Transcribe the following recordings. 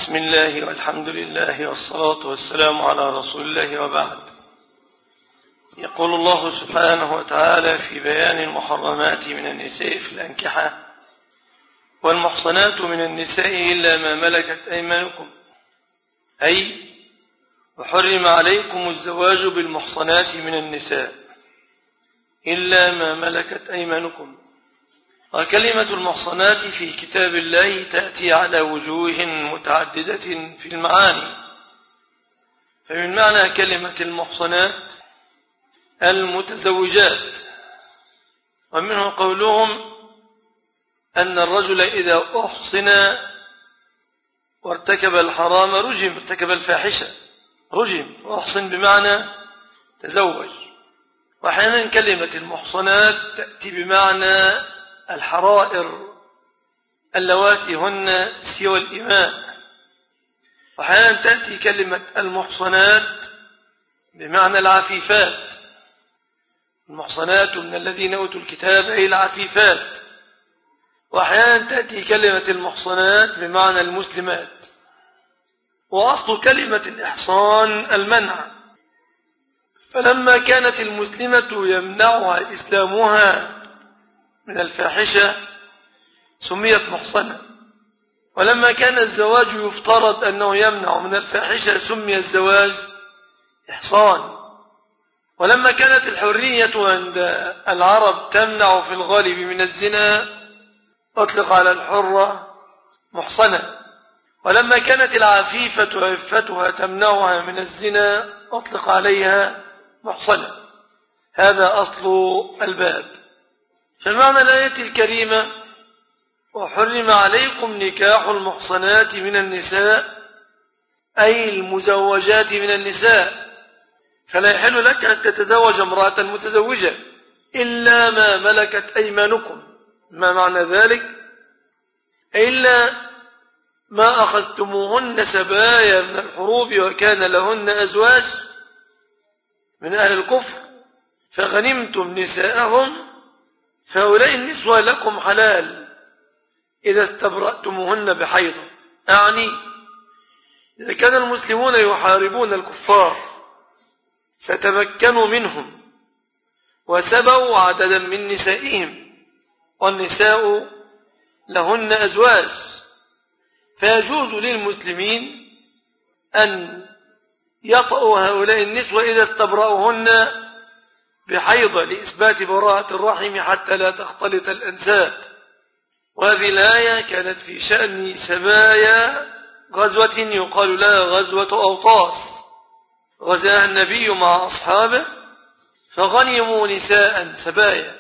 بسم الله والحمد لله والصلاة والسلام على رسول الله وبعد. يقول الله سبحانه وتعالى في بيان المحرمات من النساء في الأنكحة: والمحصنات من النساء إلا ما ملكت أيمانكم، أي وحرم عليكم الزواج بالمحصنات من النساء إلا ما ملكت أيمانكم. وكلمة المحصنات في كتاب الله تأتي على وجوه متعددة في المعاني، فمن معنى كلمة المحصنات المتزوجات، ومنه قولهم أن الرجل إذا أحصن وارتكب الحرام رجم، ارتكب الفاحشة رجم، وأحصن بمعنى تزوج. وأحيانا كلمة المحصنات تأتي بمعنى الحرائر اللواتي هن سوى الإماء، وأحيانا تأتي كلمة المحصنات بمعنى العفيفات، المحصنات من الذين أوتوا الكتاب أي العفيفات. وأحيانا تأتي كلمة المحصنات بمعنى المسلمات. وأصل كلمة الإحصان المنع، فلما كانت المسلمة يمنعها إسلامها من الفاحشة سميت محصنة، ولما كان الزواج يفترض أنه يمنع من الفاحشة سمي الزواج إحصان، ولما كانت الحرية عند العرب تمنع في الغالب من الزنا أطلق على الحرة محصنة، ولما كانت العفيفة عفتها تمنعها من الزنا أطلق عليها محصنة. هذا أصل الباب. فالمعنى الآية الكريمة: وحرم عليكم نكاح المحصنات من النساء، أي المزوجات من النساء، فلا يحل لك أن تتزوج امرأة متزوجة إلا ما ملكت أيمانكم. ما معنى ذلك؟ إلا ما أخذتموهن سبايا من الحروب وكان لهن أزواج من أهل الكفر فغنمتم نساءهم فهؤلاء النسوة لكم حلال إذا استبرأتموهن بحيض. يعني إذا كان المسلمون يحاربون الكفار فتمكنوا منهم وسبوا عددا من نسائهم، والنساء لهن أزواج، فيجوز للمسلمين أن يطأوا هؤلاء النسوة إذا استبرأوهن بحيضة لإثبات براءة الرحم حتى لا تختلط الأنساب. وهذه الآية كانت في شأن سبايا غزوة يقال لها غزوة أوطاس، غزاها النبي مع أصحابه فغنموا نساء سبايا،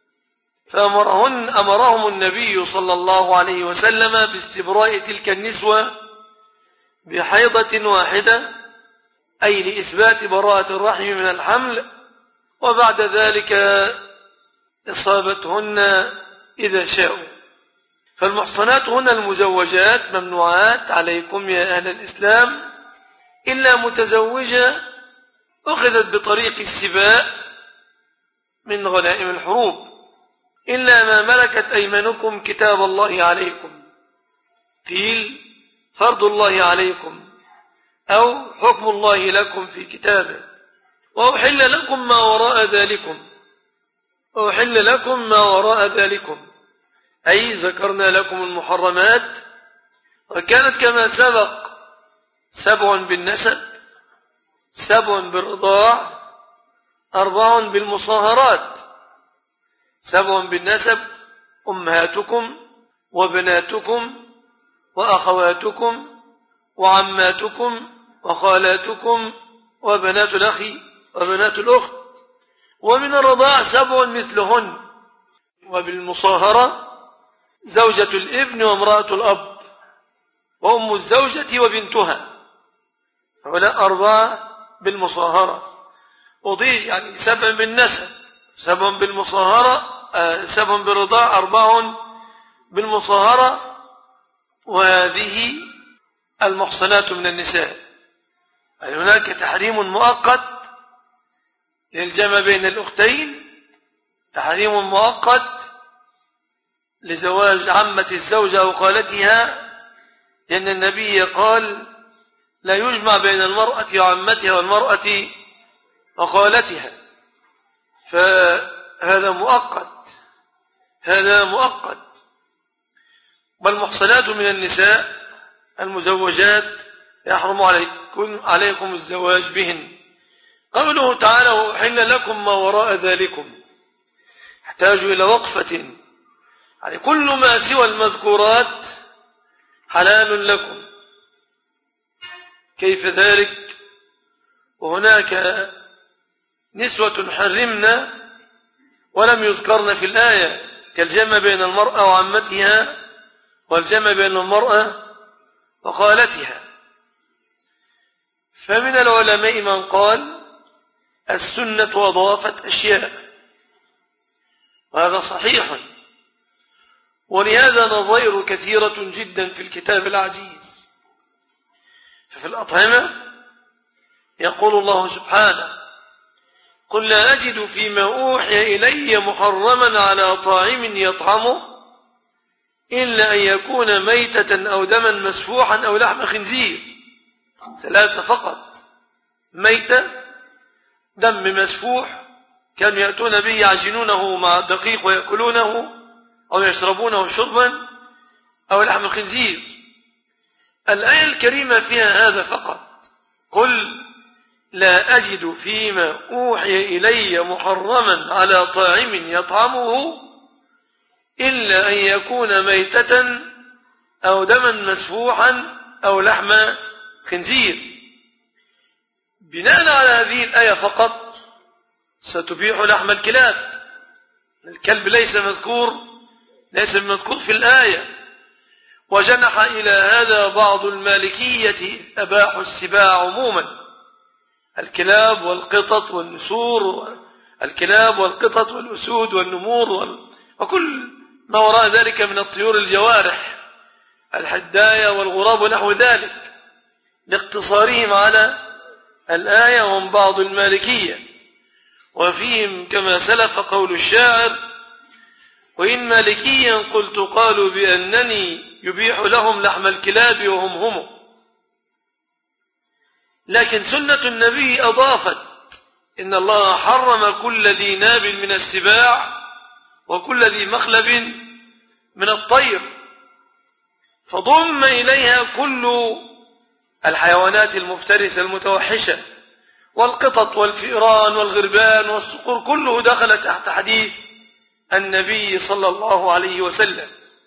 فأمرهم النبي صلى الله عليه وسلم باستبراء تلك النسوة بحيضة واحدة، أي لإثبات براءة الرحم من الحمل، وبعد ذلك إصابتهن إذا شاءوا. فالمحصنات هنا المزوجات ممنوعات عليكم يا أهل الإسلام إلا متزوجة أخذت بطريق السباء من غنائم الحروب، إلا ما ملكت أيمانكم كتاب الله عليكم. قيل فرض الله عليكم أو حكم الله لكم في كتابه. وأحل لكم ما وراء ذلكم، وأحل لكم ما وراء ذلكم، أي ذكرنا لكم المحرمات، وكانت كما سبق: 7 بالنسب، 7 بالرضاع، 4 بالمصاهرات. 7 بالنسب: أمهاتكم وبناتكم وأخواتكم وعماتكم وخالاتكم وبنات الأخ وبنات الأخت. ومن الرضاع 7 مثلهن. وبالمصاهرة: زوجة الابن وامرأة الأب وأم الزوجة وبنتها. هؤلاء 4 بالمصاهرة. أضيف يعني 7 بالنسب، 7 بالمصاهرة، 7 بالرضاع، 4 بالمصاهرة. وهذه المحصنات من النساء. يعني هناك تحريم مؤقت للجمع بين الأختين، تحريم مؤقت لزواج عمة الزوجة أو خالتها لأن النبي قال لا يجمع بين المرأة وعمتها والمرأة وخالتها، فهذا مؤقت، هذا مؤقت. والمحصنات من النساء المزوجات يحرم عليكم الزواج بهن. قوله تعالى أحل لكم ما وراء ذلكم يحتاج إلى وقفة، يعني كل ما سوى المذكورات حلال لكم. كيف ذلك وهناك نسوة حرمنا ولم يذكرن في الآية، كالجمع بين المرأة وعمتها والجمع بين المرأة وخالتها. فمن العلماء من قال السنة أضافت أشياء، وهذا صحيح، ولهذا نظائر كثيرة جدا في الكتاب العزيز. ففي الأطعمة يقول الله سبحانه قل لا أجد فيما أوحي إلي محرما على طاعم يطعمه إلا أن يكون ميتة أو دما مسفوحا أو لحم خنزير. ثلاثة فقط: ميتة، دم مسفوح كانوا يأتون به يعجنونه مع الدقيق ويأكلونه أو يشربونه شربا، أو لحم الخنزير. الآية الكريمة فيها هذا فقط: قل لا أجد فيما أوحي إلي محرما على طاعم يطعمه إلا أن يكون ميتة أو دما مسفوحا أو لحم خنزير. بناء على هذه الآية فقط ستبيح لحم الكلاب. الكلب ليس مذكور في الآية. وجنح إلى هذا بعض المالكية أباحوا السباع عموما: الكلاب والقطط والنسور، الكلاب والقطط والأسود والنمور وكل ما وراء ذلك من الطيور الجوارح، الحداية والغراب ونحو ذلك، لاقتصارهم على الآية. هم بعض المالكية، وفيهم كما سلف قول الشاعر: وإن مالكيا قلت قالوا بأنني يبيح لهم لحم الكلاب وهم. لكن سنة النبي أضافت: إن الله حرم كل ذي ناب من السباع وكل ذي مخلب من الطير، فضم إليها كل الحيوانات المفترسة المتوحشة، والقطط والفئران والغربان والصقور، كله دخل تحت حديث النبي صلى الله عليه وسلم.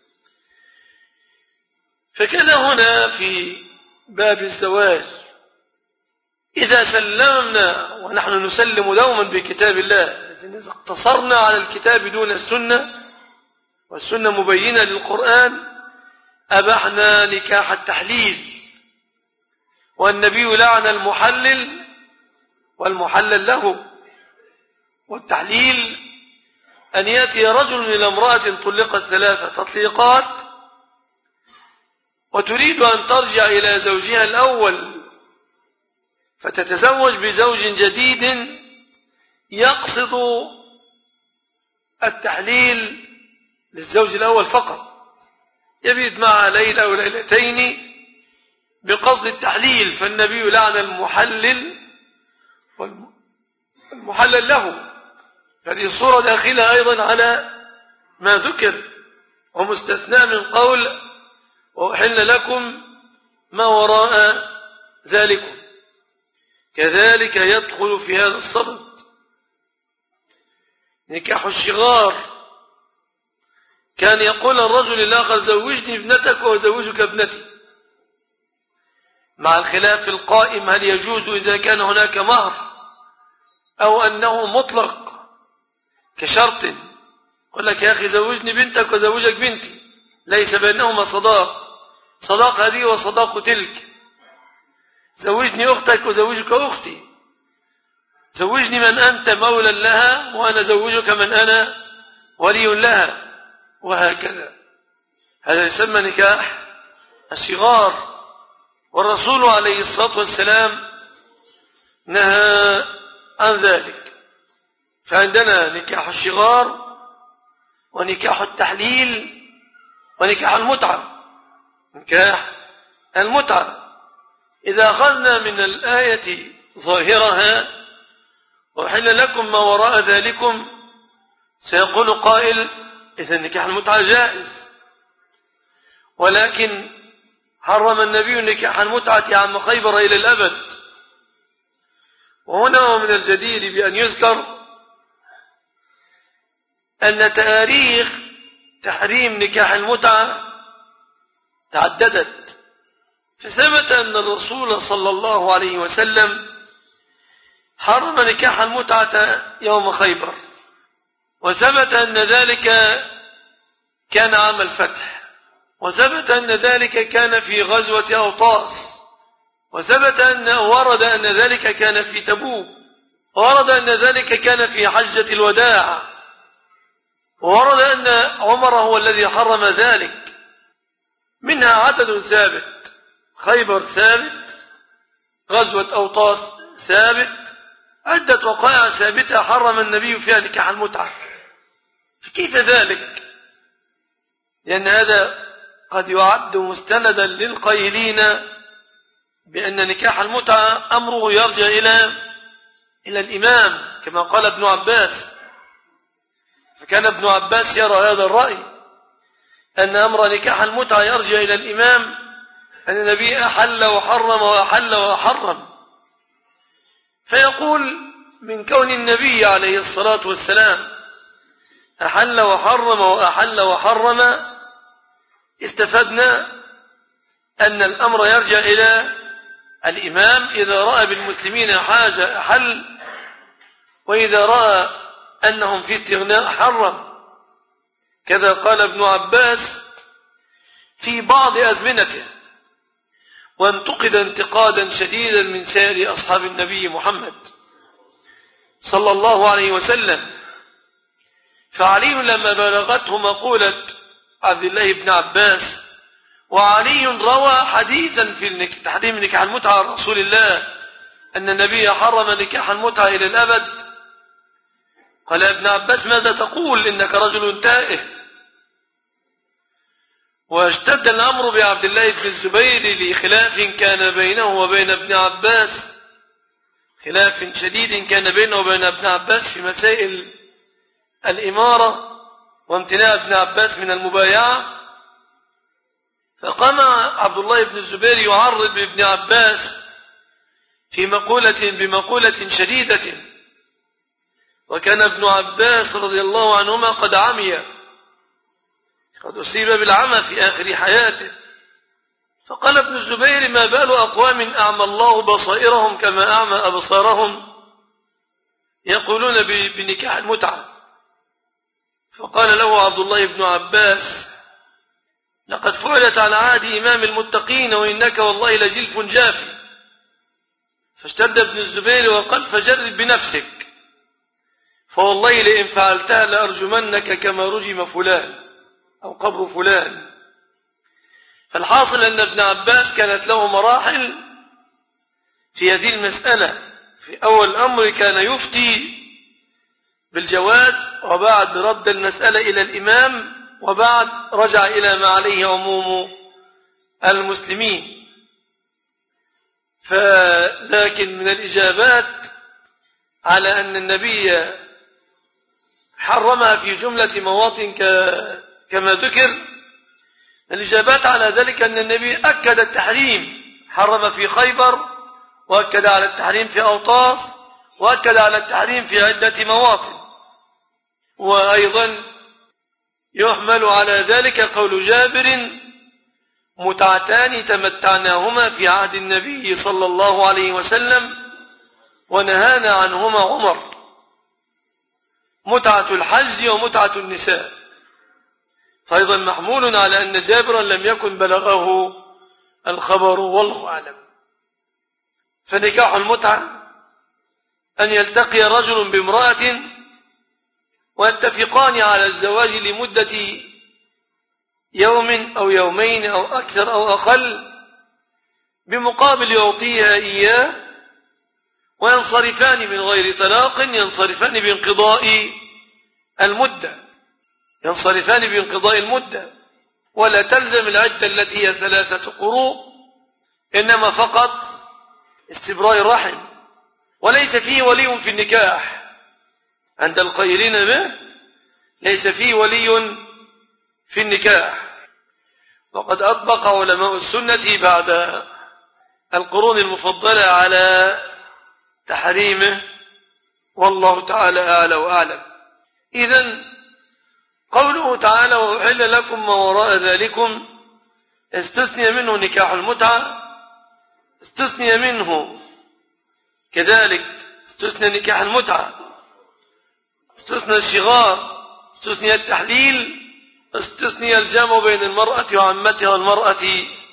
فكان هنا في باب الزواج إذا سلمنا، ونحن نسلم دوما بكتاب الله، إذا اقتصرنا على الكتاب دون السنة والسنة مبينة للقرآن، أبحنا نكاح التحليل. والنبي لعن المحلل والمحلل له. والتحليل أن يأتي رجل إلى امرأة طلقت 3 تطليقات وتريد أن ترجع إلى زوجها الأول، فتتزوج بزوج جديد يقصد التحليل للزوج الأول فقط، يبيت معها ليلة أو ليلتين بقصد التحليل. فالنبي لعن المحلل والمحلل له. هذه الصورة داخلة أيضا على ما ذكر، ومستثنى من قول وأحل لكم ما وراء ذلكم. كذلك يدخل في هذا الصدد نكاح الشغار. كان يقول الرجل الآخر: زوجني ابنتك وزوجك ابنتي، مع الخلاف القائم هل يجوز إذا كان هناك مهر أو أنه مطلق كشرط. يقول لك: يا أخي زوجني بنتك وزوجك بنتي، ليس بينهما صداق هذه وصداق تلك. زوجني أختك وزوجك أختي، زوجني من أنت مولا لها وأنا زوجك من أنا ولي لها، وهكذا. هذا يسمى نكاح الصغار. والرسول عليه الصلاة والسلام نهى عن ذلك. فعندنا نكاح الصغار ونكاح التحليل ونكاح المتعة. نكاح المتعة. إذا أخذنا من الآية ظاهرها وحل لكم ما وراء ذلكم سيقول قائل إذا نكاح المتعة جائز، ولكن حرم النبي نكاح المتعة عام خيبر إلى الأبد. وهنا من الجدير بأن يذكر أن تاريخ تحريم نكاح المتعة تعددت، فثبت أن الرسول صلى الله عليه وسلم حرم نكاح المتعة يوم خيبر، وثبت أن ذلك كان عام الفتح، وثبت أن ذلك كان في غزوة أوطاس، وثبت أن ورد أن ذلك كان في تبوك، ورد أن ذلك كان في حجة الوداع، ورد أن عمر هو الذي حرم ذلك. منها عدد ثابت، خيبر ثابت، غزوة أوطاس ثابت، عدة وقائع ثابتة حرم النبي فيها نكاح المتعة. فكيف ذلك؟ لأن هذا قد يعد مستندا للقائلين بأن نكاح المتعة أمره يرجع إلى الإمام كما قال ابن عباس. فكان ابن عباس يرى هذا الرأي أن أمر نكاح المتعة يرجع إلى الإمام، أن النبي أحل وحرم وأحل وحرم. فيقول من كون النبي عليه الصلاة والسلام أحل وحرم وأحل وحرم استفدنا أن الأمر يرجع إلى الإمام إذا رأى بالمسلمين حاجة أحل، وإذا رأى أنهم في استغناء حرم. كذا قال ابن عباس في بعض أزمنته، وانتقد انتقادا شديدا من سائر أصحاب النبي محمد صلى الله عليه وسلم. فعلي لما بلغته مقولة عبد الله بن عباس، وعلي روى حديثا في تحريم نكاح المتعة عن رسول الله أن النبي حرم نكاح المتعة إلى الأبد، قال ابن عباس ماذا تقول؟ إنك رجل تائه. واشتد الأمر بعبد الله بن الزبير لخلاف كان بينه وبين ابن عباس، خلاف شديد كان بينه وبين ابن عباس في مسائل الإمارة وامتناع ابن عباس من المبايعة. فقام عبد الله بن الزبير يعرض لابن عباس في بمقولة شديدة، وكان ابن عباس رضي الله عنهما قد عمي، قد أصيب بالعمى في آخر حياته. فقال ابن الزبير ما بال أقوام أعمى الله بصائرهم كما أعمى أبصارهم يقولون بنكاح المتعة. فقال له عبد الله بن عباس لقد فعلت على عهد إمام المتقين وإنك والله لجلف جافي. فاشتد ابن الزبير وقال فجرب بنفسك، فوالله لئن فعلتها لأرجمنك كما رجم فلان أو قبر فلان. فالحاصل أن ابن عباس كانت له مراحل في هذه المسألة. في أول الأمر كان يفتي بالجواز، وبعد رد المسألة إلى الإمام، وبعد رجع إلى ما عليه عموم المسلمين. فلكن من الإجابات على أن النبي حرمها في جملة مواطن كما ذكر، الإجابات على ذلك أن النبي أكد التحريم، حرم في خيبر، وأكد على التحريم في أوطاس، وأكد على التحريم في عدة مواطن. وأيضا يحمل على ذلك قول جابر متعتان تمتعناهما في عهد النبي صلى الله عليه وسلم ونهانا عنهما عمر، متعة الحج ومتعة النساء. فأيضا محمول على أن جابرا لم يكن بلغه الخبر والله أعلم. فنكاح المتعة أن يلتقي رجل بامرأة ويتفقان على الزواج لمدة يوم أو يومين أو أكثر أو أقل، بمقابل يعطيها إياه، وينصرفان من غير طلاق، ينصرفان بانقضاء المدة، ولا تلزم العدة التي هي 3 قروء، إنما فقط استبراء الرحم، وليس فيه ولي في النكاح عند القائلين به، ليس فيه ولي في النكاح. وقد أطبق علماء السنة بعد القرون المفضلة على تحريمه، والله تعالى أعلى وأعلم. إذن قوله تعالى وأحل لكم ما وراء ذلكم استثني منه نكاح المتعة، استثني منه كذلك استثني نكاح المتعة، استثني الشغار، استثني التحليل، استثني الجمع بين المرأة وعمتها والمرأة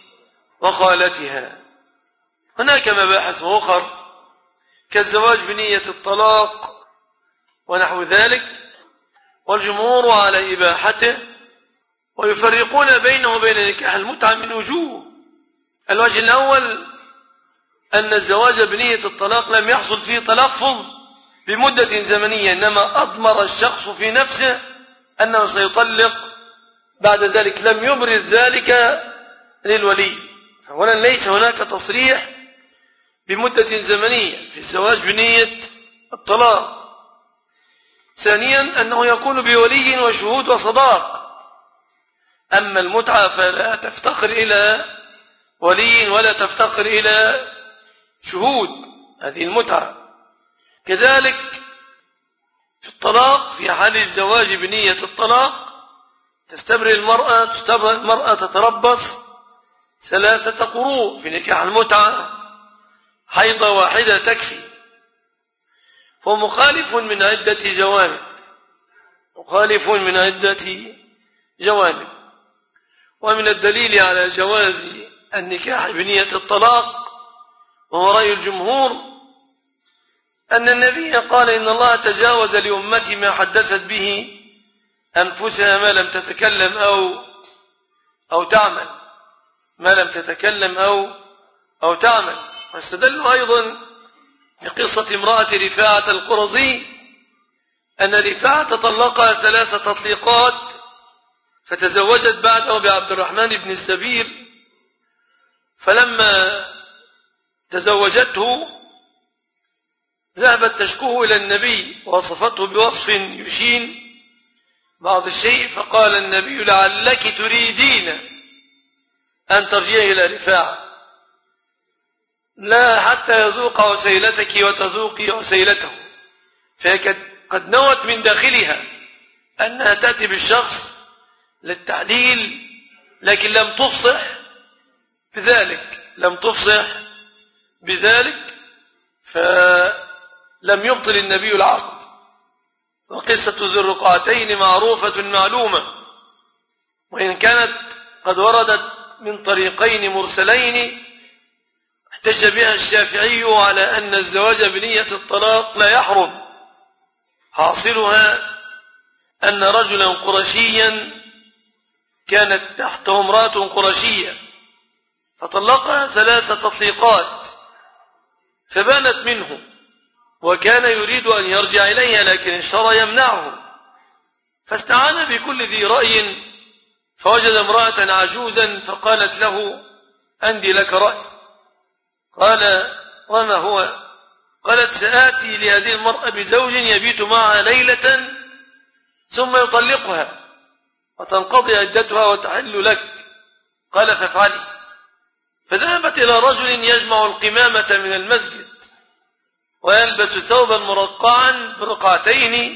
وخالتها. هناك مباحث أخرى كالزواج بنية الطلاق ونحو ذلك، والجمهور على إباحته، ويفرقون بينه وبين نكاح المتعة من وجوه. الوجه الأول أن الزواج بنية الطلاق لم يحصل فيه تلفظ بمدة زمنية، إنما أضمر الشخص في نفسه أنه سيطلق بعد ذلك، لم يبرز ذلك للولي. أولا ليس هناك تصريح بمدة زمنية في الزواج بنية الطلاق. ثانيا أنه يكون بولي وشهود وصداق. أما المتعة فلا تفتقر إلى ولي ولا تفتقر إلى شهود، هذه المتعة. كذلك في الطلاق، في حال الزواج بنية الطلاق تستبرئ المرأة تتربص 3 قروء. في نكاح المتعة حيضة واحدة تكفي. فهو مخالف من عدة جوانب، مخالف من عدة جوانب. ومن الدليل على جواز النكاح بنية الطلاق وهو رأي الجمهور أن النبي قال إن الله تجاوز لأمتي ما حدثت به أنفسها ما لم تتكلم أو تعمل، ما لم تتكلم أو تعمل. واستدلوا أيضا بقصة امرأة رفاعة القرظي أن رفاعة طلقها 3 تطليقات، فتزوجت بعده بعبد الرحمن بن السبير. فلما تزوجته ذهبت تشكوه إلى النبي ووصفته بوصف يشين بعض الشيء، فقال النبي لعلك تريدين أن ترجعي إلى رفاعة، لا حتى يذوق وسيلتك وتذوقي وسيلته. فهي قد نوت من داخلها أنها تأتي بالشخص للتعديل، لكن لم تفصح بذلك، فلم يبطل النبي العقد. وقصة ذي الرقعتين معروفة معلومة، وإن كانت قد وردت من طريقين مرسلين احتج بها الشافعي على أن الزواج بنية الطلاق لا يحرم. حاصلها أن رجلا قرشيا كانت تحته امرأة قرشية فطلقها 3 تطليقات فبانت منه، وكان يريد أن يرجع إليها لكن الشرع يمنعه، فاستعان بكل ذي رأي فوجد امرأة عجوزا فقالت له عندي لك رأي. قال وما هو؟ قالت سآتي لهذه المرأة بزوج يبيت معها ليلة ثم يطلقها وتنقضي عدتها وتحل لك. قال فافعلي. فذهبت إلى رجل يجمع القمامة من المسجد ويلبس ثوبا مرقعا برقعتين،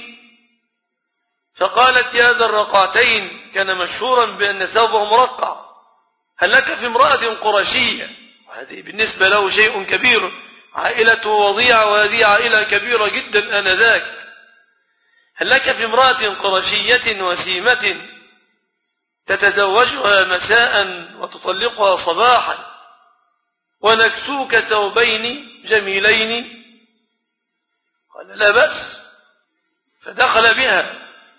فقالت يا ذا الرقعتين، كان مشهورا بأن ثوبه مرقع، هل لك في امرأة قرشية؟ وهذه بالنسبة له شيء كبير، عائلته وضيعة وهذه عائلة كبيرة جدا آنذاك، هل لك في امرأة قرشية وسيمة تتزوجها مساء وتطلقها صباحا ونكسوك ثوبين جميلين؟ قال لا بأس. فدخل بها،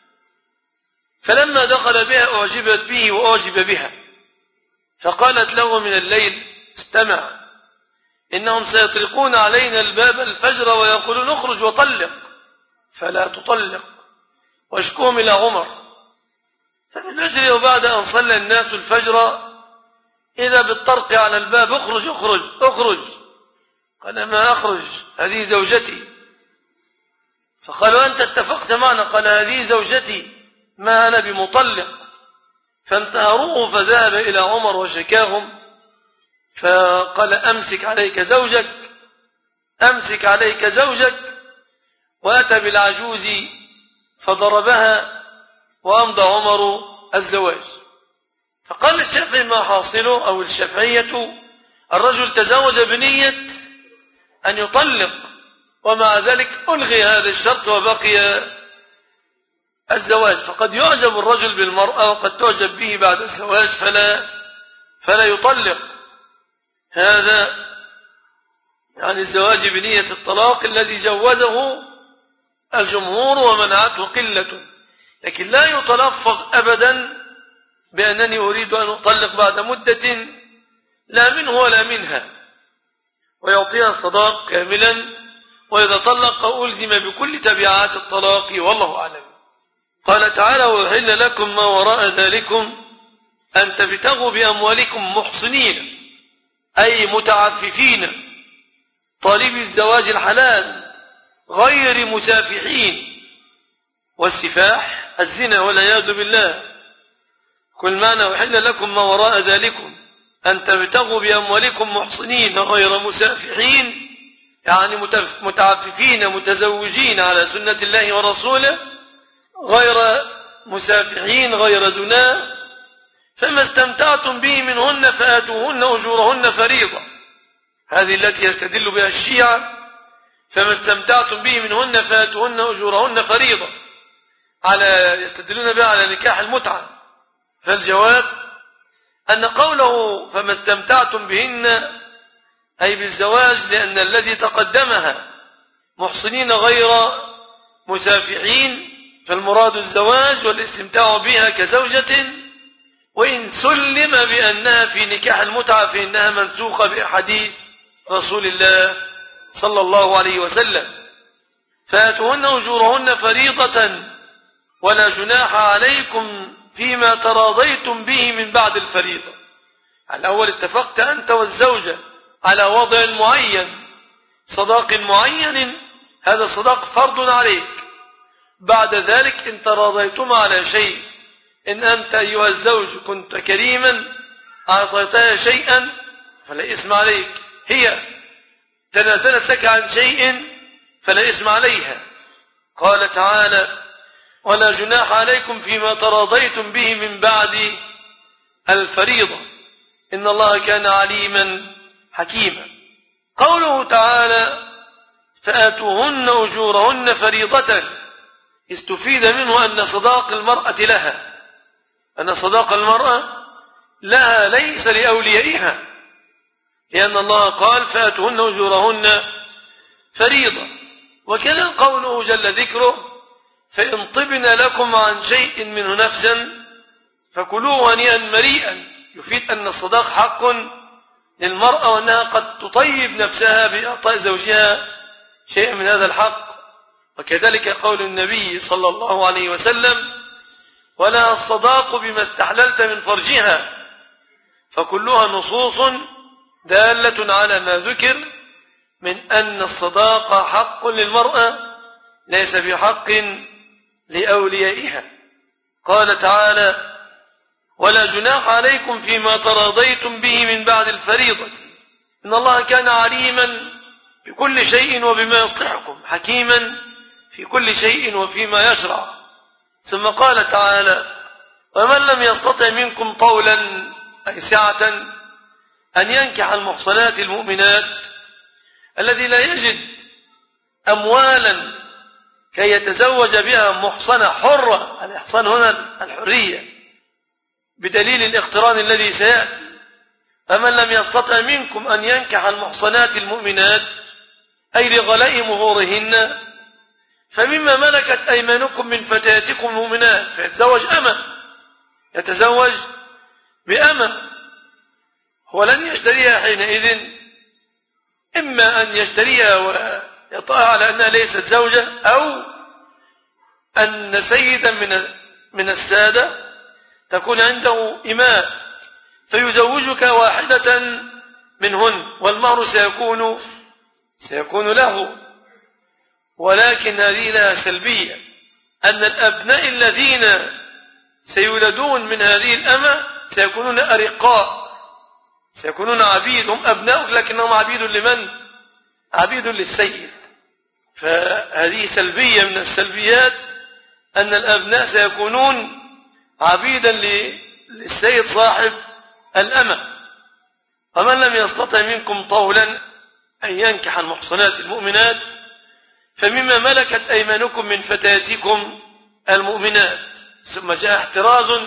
فلما دخل بها أعجبت به وأعجب بها، فقالت له من الليل استمع إنهم سيطرقون علينا الباب الفجر ويقولون اخرج وطلق، فلا تطلق واشكوهم إلى عمر. ففي الفجر وبعد أن صلى الناس الفجر إذا بالطرق على الباب: اخرج اخرج اخرج. قال: ما أخرج، هذه زوجتي. فقالوا: أنت اتفقت معنا؟ قال: هذه زوجتي، ما أنا بمطلق. فانتهروه فذهب إلى عمر وشكاهم، فقال: أمسك عليك زوجك، أمسك عليك زوجك. وأتى بالعجوز فضربها وأمضى عمر الزواج. فقال الشافعي: ما حاصله، أو الشافعية: الرجل تزوج بنية أن يطلق، ومع ذلك ألغي هذا الشرط وبقي الزواج. فقد يعجب الرجل بالمرأة وقد تعجب به بعد الزواج فلا يطلق. هذا يعني الزواج بنية الطلاق الذي جوزه الجمهور ومنعته قلة، لكن لا يتلفظ أبدا بأنني أريد أن أطلق بعد مدة لا منه ولا منها، ويعطيها الصداق كاملا، وإذا طلق ألزم بكل تبعات الطلاق، والله أعلم. قال تعالى: ويحل لكم ما وراء ذلكم أن تبتغوا بأموالكم محصنين، أي متعففين، طالبي الزواج الحلال غير مسافحين. والسفاح الزنا والعياذ بالله. كل معنى ويحل لكم ما وراء ذلكم أن تبتغوا بأموالكم محصنين غير مسافحين، يعني متعففين متزوجين على سنة الله ورسوله، غير مسافحين غير زنا. فما استمتعتم به منهن فآتوهن أجورهن فريضة، هذه التي يستدل بها الشيعة: فما استمتعتم به منهن فآتوهن أجورهن فريضة، يستدلون بها على نكاح المتعة. فالجواب أن قوله فما استمتعتم بهن أي بالزواج، لأن الذي تقدمها محصنين غير مسافحين، فالمراد الزواج والاستمتاع بها كزوجة، وإن سلم بأنها في نكاح المتعة فإنها منسوخة بأحاديث رسول الله صلى الله عليه وسلم. فآتوهن أجورهن فريضة ولا جناح عليكم فيما تراضيتم به من بعد الفريضة. الأول اتفقت أنت والزوجة على وضع معين، صداق معين، هذا الصداق فرض عليك. بعد ذلك إن تراضيتم على شيء، إن أنت أيها الزوج كنت كريما أعطيتها شيئا فلا إثم عليك، هي تنازلت لك عن شيء فلا إثم عليها. قال تعالى: ولا جناح عليكم فيما تراضيتم به من بعد الفريضة إن الله كان عليما حكيما. قوله تعالى: فآتوهن أجورهن فريضة، استفيد منه أن صداق المرأة لها، أن صداق المرأة لها ليس لأوليائها، لأن الله قال: فآتوهن أجورهن فريضة. وكذا قوله جل ذكره: فإن طبن لكم عن شيء منه نفسا فكلوه هنيئا مريئا، يفيد أن الصداق حق للمرأة، وأنها قد تطيب نفسها بإعطاء زوجها شيء من هذا الحق. وكذلك قول النبي صلى الله عليه وسلم: ولا الصداق بما استحللت من فرجها، فكلها نصوص دالة على ما ذكر من أن الصداق حق للمرأة ليس بحق لأوليائها. قال تعالى: ولا جناح عليكم فيما تراضيتم به من بعد الفريضة إن الله كان عليما بكل شيء وبما يصلحكم حكيما في كل شيء وفيما يشرع. ثم قال تعالى: ومن لم يستطع منكم طولا أي سعة أن ينكح المحصنات المؤمنات، الذي لا يجد أموالا كي يتزوج بها محصنة حرة، الإحصان هنا الحرية بدليل الاقتران الذي سيأتي. فمن لم يستطع منكم أن ينكح المحصنات المؤمنات أي لغلاء مهورهن، فمما ملكت أيمانكم من فتياتكم المؤمنات، فيتزوج أمة، يتزوج بأمة، ولن يشتريها حينئذ، إما أن يشتريها ويطأها على أنها ليست زوجة، أو أن سيدا من السادة تكون عنده إماء فيزوجك واحدة منهن والمهر سيكون له. ولكن هذه لها سلبية، أن الأبناء الذين سيولدون من هذه الأمة سيكونون أرقاء، سيكونون عبيد، هم أبناؤك لكنهم عبيد لمن؟ عبيد للسيد. فهذه سلبية من السلبيات، أن الأبناء سيكونون عبيدا للسيد صاحب الأمة. ومن لم يستطع منكم طولا أن ينكح المحصنات المؤمنات فمما ملكت أيمانكم من فتياتكم المؤمنات. ثم جاء احتراز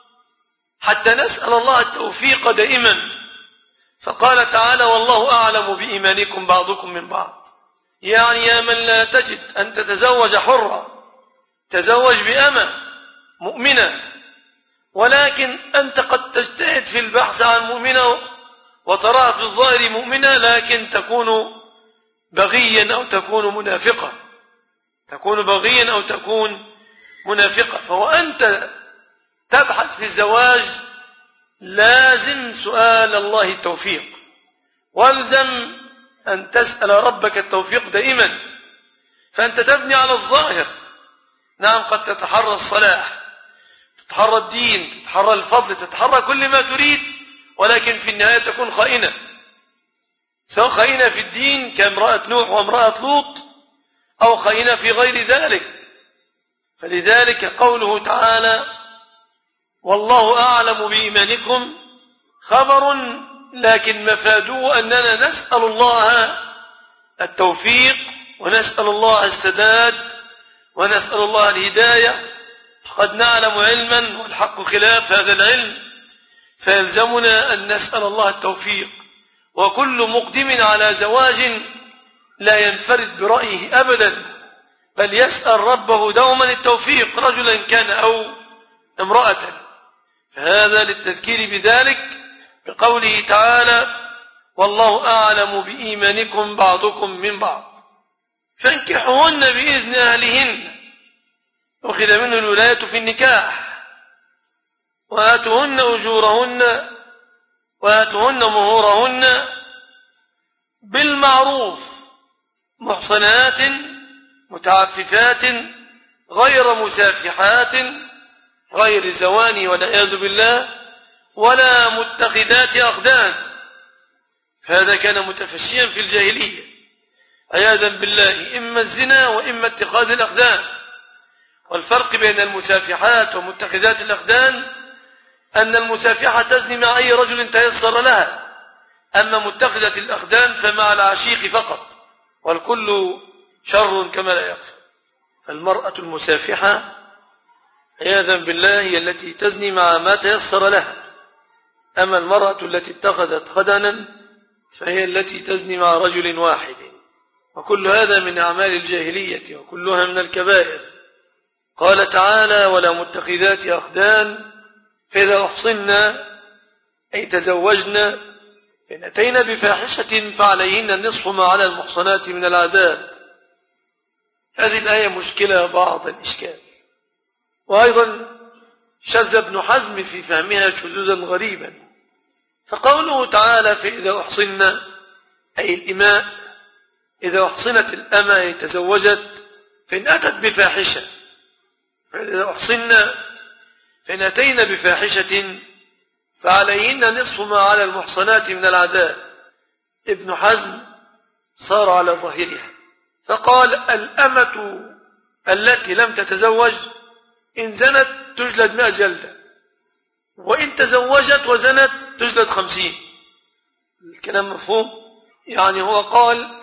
حتى نسأل الله التوفيق دائما، فقال تعالى: والله أعلم بإيمانكم بعضكم من بعض. يعني يا من لا تجد أن تتزوج حرة، تزوج بأمة مؤمنة، ولكن أنت قد تجتهد في البحث عن مؤمنة وتراها في الظاهر مؤمنة لكن تكون بغيا أو تكون منافقة، تكون بغيا أو تكون منافقة. فهو أنت تبحث في الزواج لازم سؤال الله التوفيق، والزم أن تسأل ربك التوفيق دائما. فأنت تبني على الظاهر، نعم قد تتحرى الصلاح، تتحرى الدين، تتحرى الفضل، تتحرى كل ما تريد، ولكن في النهاية تكون خائنة، سواء خائنة في الدين كامرأة نوح وامرأة لوط، أو خائنة في غير ذلك. فلذلك قوله تعالى: والله أعلم بإيمانكم خبر، لكن مفاده أننا نسأل الله التوفيق ونسأل الله السداد ونسأل الله الهداية، فقد نعلم علما والحق خلاف هذا العلم، فيلزمنا أن نسأل الله التوفيق. وكل مقدم على زواج لا ينفرد برأيه أبدا، بل يسأل ربه دوما التوفيق، رجلا كان أو امرأة. فهذا للتذكير بذلك بقوله تعالى: والله أعلم بإيمانكم بعضكم من بعض. فانكحوهن بإذن أهلهن، أخذ منه الولاية في النكاح، وآتوهن أجورهن وآتوهن مهورهن بالمعروف، محصنات متعففات غير مسافحات غير زواني والعياذ بالله ولا متخذات أخدان. فهذا كان متفشيا في الجاهلية عياذا بالله، إما الزنا وإما اتخاذ الأخدان. والفرق بين المسافحات ومتخذات الأخدان أن المسافحة تزني مع أي رجل تيسر لها، أما متخذة الأخدان فمع العشيق فقط، والكل شر كما لا يخفى. فالمرأة المسافحة عياذا بالله هي التي تزني مع ما تيسر لها، أما المرأة التي اتخذت خدنا فهي التي تزني مع رجل واحد. وكل هذا من أعمال الجاهلية وكلها من الكبائر. قال تعالى: ولا متخذات أخدان، فإذا أحصنا أي تزوجنا فإن أتينا بفاحشة فعليهن النصف ما على المحصنات من العذاب. هذه الآية مشكلة بعض الإشكال، وأيضا شذ ابن حزم في فهمها شذوذا غريبا. فقوله تعالى: فإذا أحصنا أي الإماء، إذا أحصنت الأمة أي تزوجت فإن أتت بفاحشة، فإذا أحصنا فإن أتينا بفاحشة فعليهن نصف ما على المحصنات من العذاب. ابن حزم صار على ظاهرها فقال: الأمة التي لم تتزوج إن زنت تجلد 100 جلدة، وإن تزوجت وزنت تجلد 50. الكلام مفهوم؟ يعني هو قال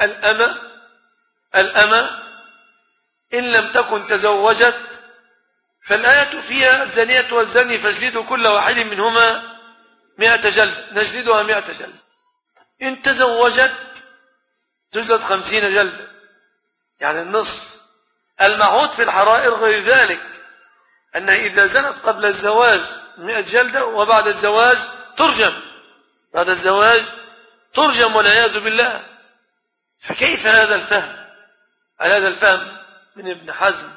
الأمة إن لم تكن تزوجت فالآية فيها: الزانية والزاني فاجلدوا كل واحد منهما 100 جلدة، نجلدها 100 جلدة. إن تزوجت تجلد 50 جلدة، يعني النصف. المعهود في الحرائر غير ذلك، أنها إذا زنت قبل الزواج 100 جلدة، وبعد الزواج ترجم، بعد الزواج ترجم والعياذ بالله. فكيف هذا الفهم؟ هل هذا الفهم من ابن حزم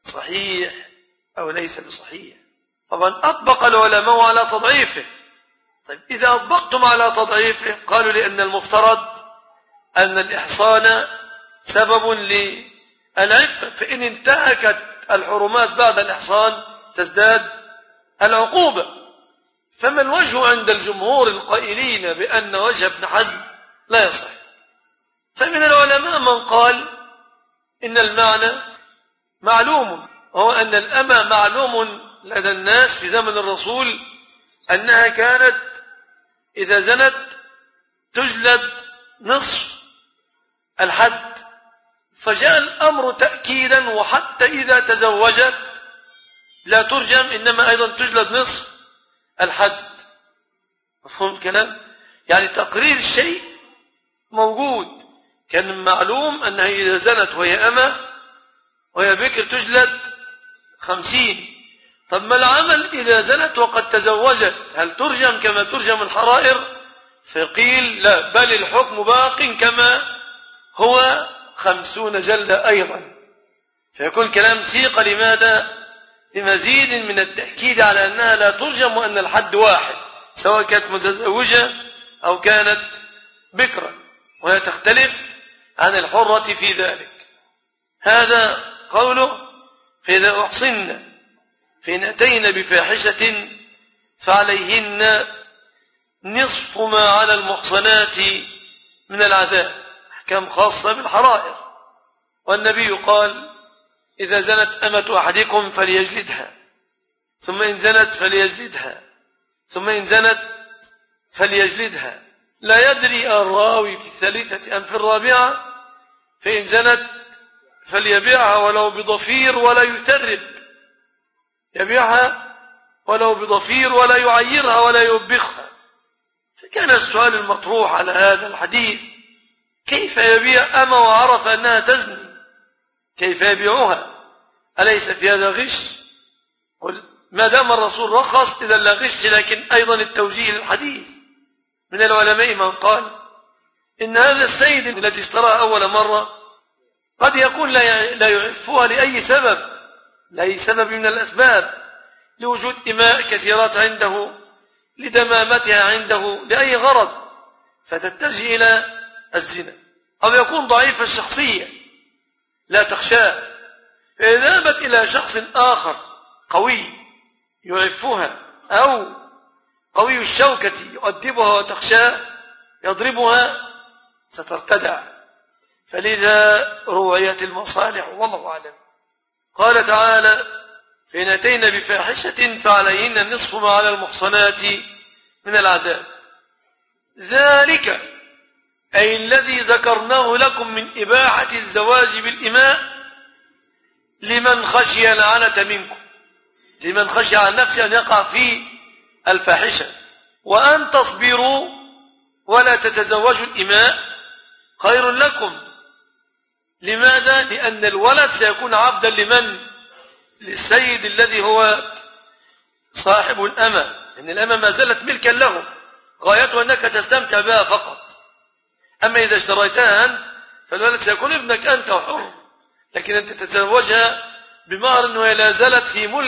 صحيح أو ليس بصحيح؟ طبعا أطبق العلماء على تضعيفه، طيب إذا أطبقتم على تضعيفه قالوا لأن المفترض أن الإحصان سبب للعفة، فإن انتهكت الحرمات بعد الإحصان تزداد العقوبة. فما الوجه عند الجمهور القائلين بأن وجه ابن حزم لا يصح؟ فمن العلماء من قال إن المعنى معلوم، وهو أن الأمة معلوم لدى الناس في زمن الرسول أنها كانت إذا زنت تجلد نصف الحد، فجاء الأمر تأكيدا، وحتى إذا تزوجت لا ترجم إنما أيضا تجلد نصف الحد. مفهوم الكلام؟ يعني تقرير الشيء موجود، كان معلوم أنها إذا زنت وهي أمة وهي بكر تجلد 50. طب ما العمل إذا زنت وقد تزوجت؟ هل ترجم كما ترجم الحرائر؟ فقيل لا، بل الحكم باق كما هو 50 جلدة أيضا. فيكون كلام سيق لماذا؟ لمزيد من التأكيد على أنها لا ترجم وأن الحد واحد، سواء كانت متزوجة أو كانت بكرا، وهي تختلف عن الحرة في ذلك. هذا قوله: فإذا أحصن فإن أتين بفاحشة فعليهن نصف ما على المحصنات من العذاب، أحكام خاصة بالحرائر. والنبي قال: إذا زنت أمة أحدكم فليجلدها، ثم إن زنت فليجلدها، ثم إن زنت فليجلدها، لا يدري الراوي في الثالثة أم في الرابعة، فإن زنت فليبيعها ولو بضفير ولا يثرب، يبيعها ولو بضفير ولا يعيرها ولا يوبخها. فكان السؤال المطروح على هذا الحديث: كيف يبيع أما وعرف أنها تزني؟ كيف يبيعها؟ أليس في هذا غش؟ قل ما دام الرسول رخص إذا لا غش، لكن أيضا التوجيه للحديث. من العلماء من قال إن هذا السيد الذي اشتراها أول مرة قد يكون لا يعفها لأي سبب من الأسباب، لوجود إماء كثيرات عنده، لدمامتها عنده، لأي غرض، فتتجه إلى الزنا، أو يكون ضعيف الشخصية لا تخشاه، فإذا ذهبت إلى شخص آخر قوي يعفها، أو قوي الشوكة يؤدبها وتخشاه يضربها، سترتدع. فلذا روعيت المصالح، والله أعلم. قال تعالى: فإن أتين بفاحشة فعليهن النصف ما على المحصنات من العذاب، ذلك أي الذي ذكرناه لكم من إباحة الزواج بالإماء لمن خشي العنة منكم، لمن خشي عن نفسه أن يقع في الفاحشة، وأن تصبروا ولا تتزوجوا الإماء خير لكم. لماذا؟ لأن الولد سيكون عبدا لمن؟ للسيد الذي هو صاحب الأمة، لأن الأمة ما زالت ملكا له، غايته أنك تستمتع بها فقط. أما إذا اشتريتها أنت فالولد سيكون ابنك أنت وحر، لكن أنت تتزوجها بمهر وهي لا زالت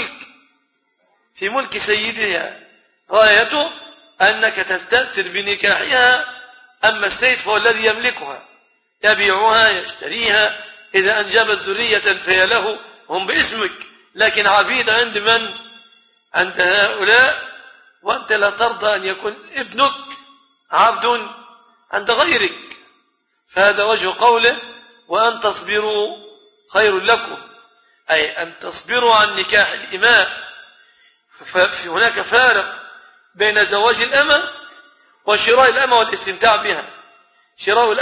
في ملك سيدها، غايته أنك تستأثر بنكاحها. أما السيد فهو الذي يملكها، يبيعها يشتريها، إذا أنجبت ذرية فهي له، هم باسمك، لكن عبيد عند من؟ عند هؤلاء. وأنت لا ترضى أن يكون ابنك عبد عند غيرك. فهذا وجه قوله: وأن تصبروا خير لكم، أي أن تصبروا عن نكاح الإماء. فهناك فارق بين زواج الأمة وشراء الأمة والاستمتاع بها. شراء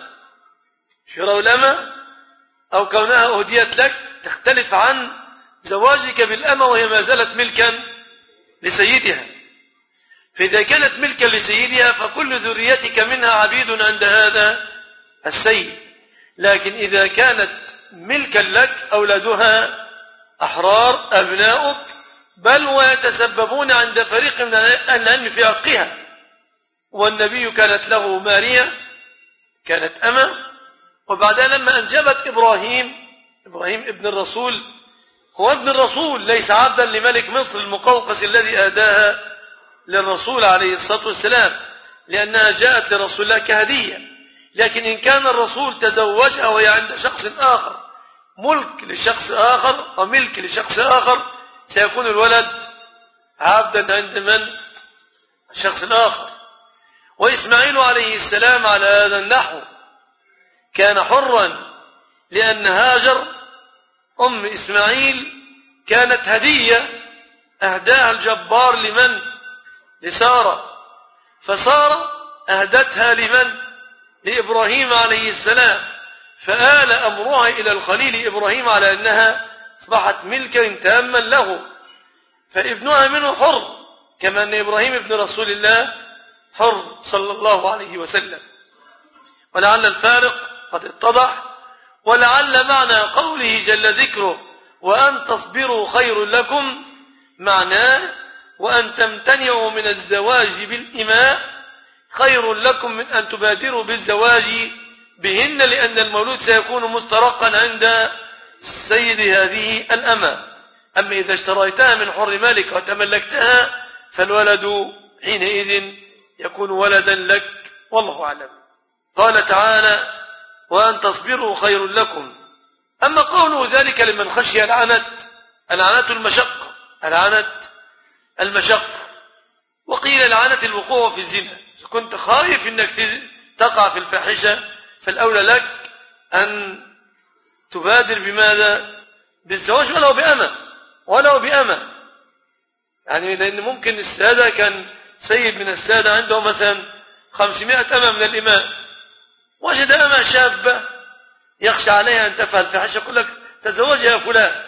الأمة أو كونها أهديت لك تختلف عن زواجك بالأمة وهي ما زالت ملكا لسيدها. فإذا كانت ملكا لسيدها فكل ذريتك منها عبيد عند هذا السيد، لكن إذا كانت ملكا لك أولادها أحرار أبناؤك، بل ويتسببون عند فريق من العلم في عتقها. والنبي كانت له ماريا، كانت أمة، وبعدها لما أنجبت إبراهيم ابن الرسول، هو ابن الرسول، ليس عبدا لملك مصر المقوقس الذي أهداها للرسول عليه الصلاة والسلام، لأنها جاءت لرسول الله كهدية. لكن إن كان الرسول تزوجها وهي عند شخص آخر، ملك لشخص آخر أو ملك لشخص آخر، سيكون الولد عبدا عند من؟ الشخص الآخر. وإسماعيل عليه السلام على هذا النحو كان حرا، لأن هاجر أم إسماعيل كانت هدية أهداها الجبار لمن؟ لسارة، فسارة أهدتها لمن؟ لإبراهيم عليه السلام، فآل أمرها إلى الخليل إبراهيم على أنها أصبحت ملكا تاما له، فابنها منه حر، كما أن إبراهيم ابن رسول الله حر صلى الله عليه وسلم. ولعل الفارق قد اتضح، ولعل معنى قوله جل ذكره وأن تصبروا خير لكم معناه وأن تمتنعوا من الزواج بالإماء خير لكم من أن تبادروا بالزواج بهن، لأن المولود سيكون مسترقا عند سيد هذه الأمة. أما إذا اشتريتها من حر مالك وتملكتها فالولد حينئذ يكون ولدا لك، والله أعلم. قال تعالى وأن تصبروا خير لكم. أما قوله ذلك لمن خشي العنت المشقة، العنت المشقة، وقيل العنت الوقوع في الزنا. إذا كنت خايف أنك تقع في الفاحشة فالأولى لك أن تبادر بماذا؟ بالزواج ولو بأمة. يعني لأن ممكن السادة كان سيد من السادة عنده مثلا 500 أمة من الإماء، وجد أمة شابة يخشى عليها أن تفعل فاحشة، يقول لك تزوجها يا فلان،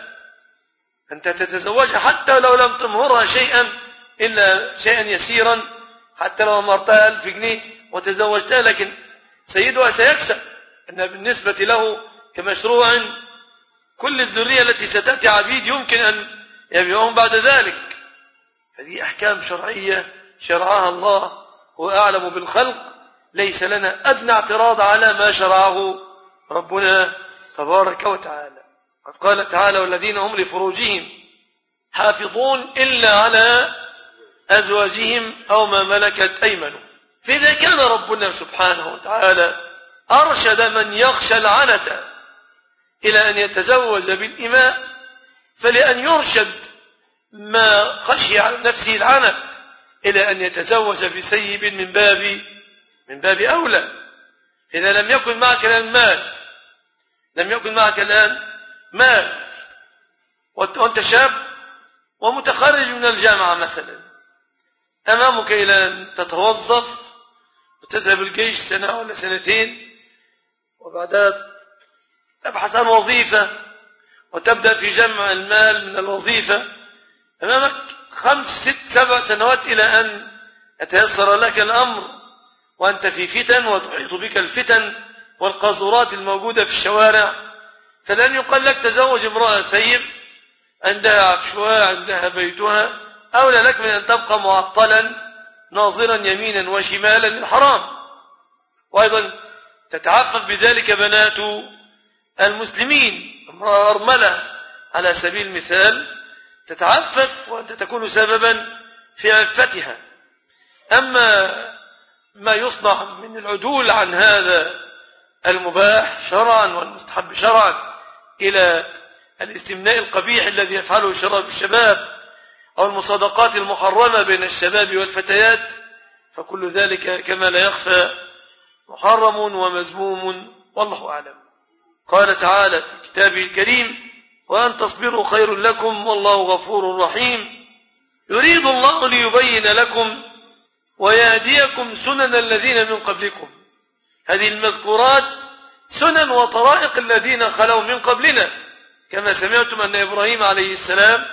أنت تتزوجها حتى لو لم تمهرها شيئا إلا شيئا يسيرا، حتى لو أمرتها 1000 جنيه وتزوجتها، لكن سيدها سيكسب، أن بالنسبة له كمشروع كل الذرية التي ستأتي عبيد يمكن أن يبيعهم بعد ذلك. هذه أحكام شرعية شرعها الله، هو أعلم بالخلق، ليس لنا أدنى اعتراض على ما شرعه ربنا تبارك وتعالى. قد قال تعالى والذين هم لفروجهم حافظون إلا على أزواجهم أو ما ملكت أيمانهم. فإذا كان ربنا سبحانه وتعالى أرشد من يخشى العنة إلى أن يتزوج بالإماء، فلأن يرشد ما خشي على نفسه العنة إلى أن يتزوج بسيب من باب أولى. إذا لم يكن معك الآن مال وأنت شاب ومتخرج من الجامعة مثلا، أمامك إلى أن تتوظف وتذهب الجيش سنة ولا سنتين، وبعدها تبحث عن وظيفة وتبدأ في جمع المال من الوظيفة، أمامك 5 6 7 سنوات إلى أن يتيسر لك الأمر، وأنت في فتن وتحيط بك الفتن والقاذورات الموجودة في الشوارع، فلن يقال لك تزوج امرأة سيب عندها عفشها عندها بيتها، أولى لك من أن تبقى معطلا ناظرا يمينا وشمالا للحرام. وأيضا تتعفف بذلك بنات المسلمين، امرأة أرملة على سبيل المثال تتعفف وأنت تكون سببا في عفتها. أما ما يصنع من العدول عن هذا المباح شرعا والمستحب شرعا إلى الاستمناء القبيح الذي يفعله الشباب أو المصادقات المحرمة بين الشباب والفتيات، فكل ذلك كما لا يخفى محرم ومذموم، والله أعلم. قال تعالى في كتابه الكريم وأن تصبروا خير لكم والله غفور رحيم يريد الله ليبين لكم ويهديكم سنن الذين من قبلكم. هذه المذكورات سنن وطرائق الذين خلوا من قبلنا، كما سمعتم أن إبراهيم عليه السلام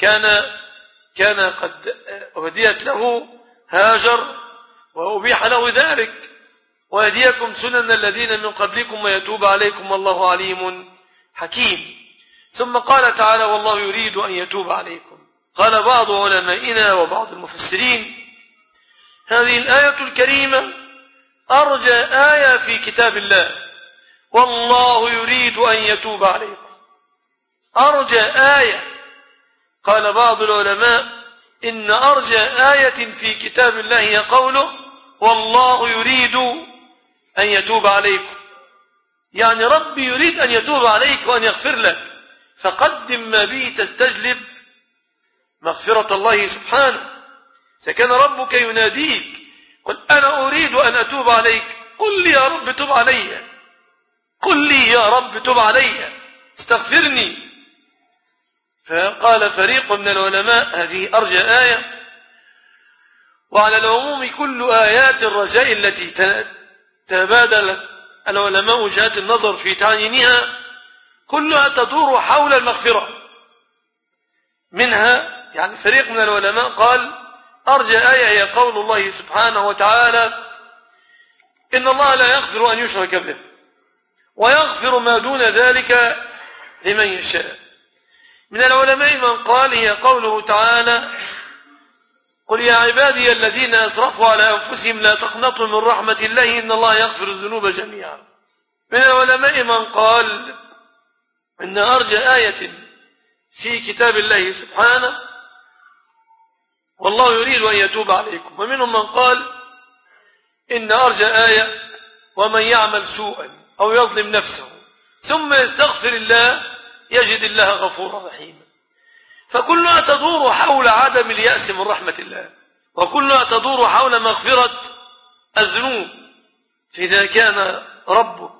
كان قد أهديت له هاجر وأبيح له ذلك، ويهديكم سنن الذين من قبلكم ويتوب عليكم والله عليم حكيم. ثم قال تعالى والله يريد أن يتوب عليكم. قال بعض علمائنا وبعض المفسرين هذه الآية الكريمة أرجى آية في كتاب الله، والله يريد أن يتوب عليكم، أرجى آية. قال بعض العلماء إن أرجى آية في كتاب الله هي قوله والله يريد أن يتوب عليكم، يعني ربي يريد أن يتوب عليك وأن يغفر لك، فقدم ما به تستجلب مغفرة الله سبحانه. فكان ربك يناديك قل أنا أريد أن أتوب عليك، قل لي يا رب تب علي، قل لي يا رب تب علي استغفرني. فقال فريق من العلماء هذه أرجى آية. وعلى العموم كل آيات الرجاء التي تبادل العلماء وجهات النظر في تعيينها كلها تدور حول المغفرة. منها يعني فريق من العلماء قال أرجى آية هي قول الله سبحانه وتعالى إن الله لا يغفر أن يشرك به ويغفر ما دون ذلك لمن يشاء. من العلماء من قال هي قوله تعالى قل يا عبادي الذين أسرفوا على أنفسهم لا تقنطوا من رحمة الله إن الله يغفر الذنوب جميعا. من العلماء من قال إن أرجى آية في كتاب الله سبحانه والله يريد أن يتوب عليكم. ومنهم من قال إن أرجى آية ومن يعمل سوءا أو يظلم نفسه ثم يستغفر الله يجد الله غفورا رحيما. فكلها تدور حول عدم اليأس من رحمة الله، وكلها تدور حول مغفرة الذنوب. فإذا كان ربك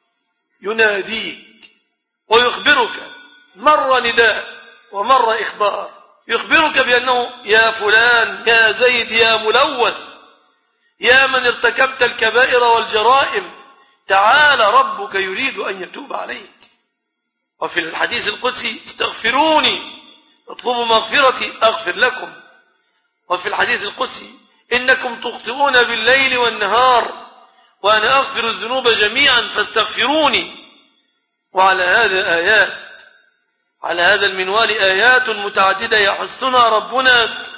يناديك ويخبرك مرة نداء ومرة إخبار، يخبرك بأنه يا فلان يا زيد يا ملوث يا من ارتكبت الكبائر والجرائم تعال ربك يريد أن يتوب عليك. وفي الحديث القدسي استغفروني اطلبوا مغفرتي أغفر لكم. وفي الحديث القدسي إنكم تخطئون بالليل والنهار وأنا أغفر الذنوب جميعا فاستغفروني. وعلى هذا آيات، على هذا المنوال آيات متعددة يحثنا ربنا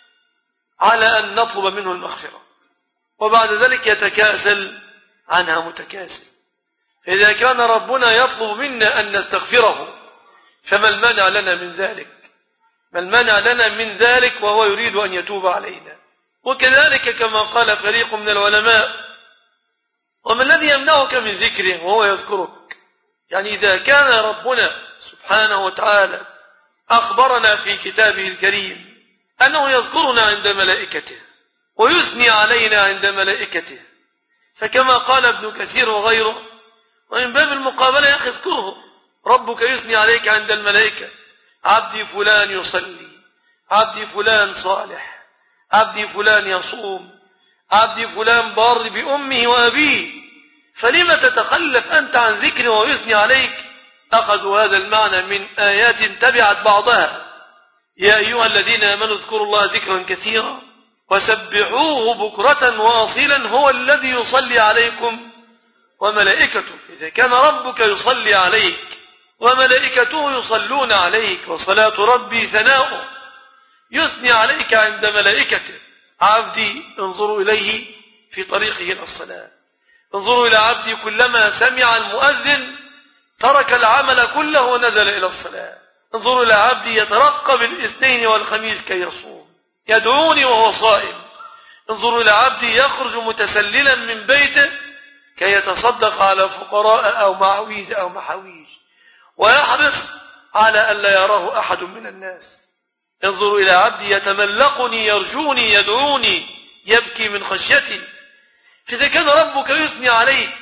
على أن نطلب منه المغفرة، وبعد ذلك يتكاسل عنها متكاسل. إذا كان ربنا يطلب منا أن نستغفره فما المانع لنا من ذلك؟ ما المانع لنا من ذلك وهو يريد أن يتوب علينا؟ وكذلك كما قال فريق من العلماء وما الذي يمنعك من ذكره وهو يذكرك؟ يعني إذا كان ربنا سبحانه وتعالى أخبرنا في كتابه الكريم أنه يذكرنا عند ملائكته ويثني علينا عند ملائكته، فكما قال ابن كثير وغيره ومن باب المقابلة يا أخي اذكره، ربك يثني عليك عند الملائكة عبدي فلان يصلي، عبدي فلان صالح، عبدي فلان يصوم، عبدي فلان بار بأمه وأبيه، فلما تتخلف أنت عن ذكر ويثني عليك؟ أخذوا هذا المعنى من آيات تبعت بعضها يا أيها الذين آمنوا اذكروا الله ذكرا كثيرا وسبحوه بكرة وأصيلا هو الذي يصلي عليكم وملائكته. إذا كان ربك يصلي عليك وملائكته يصلون عليك وصلاة ربي ثناؤه يثني عليك عند ملائكته، عبدي انظروا إليه في طريقه إلى الصلاة، انظروا إلى عبدي كلما سمع المؤذن ترك العمل كله ونزل إلى الصلاة، انظروا إلى عبدي يترقب الاثنين والخميس كي يصوم يدعوني وهو صائم، انظروا إلى عبدي يخرج متسللا من بيته كي يتصدق على فقراء أو معويز أو محاويج ويحرص على أن لا يراه أحد من الناس، انظروا إلى عبدي يتملقني يرجوني يدعوني يبكي من خشيتي. فإذا كان ربك يثني عليك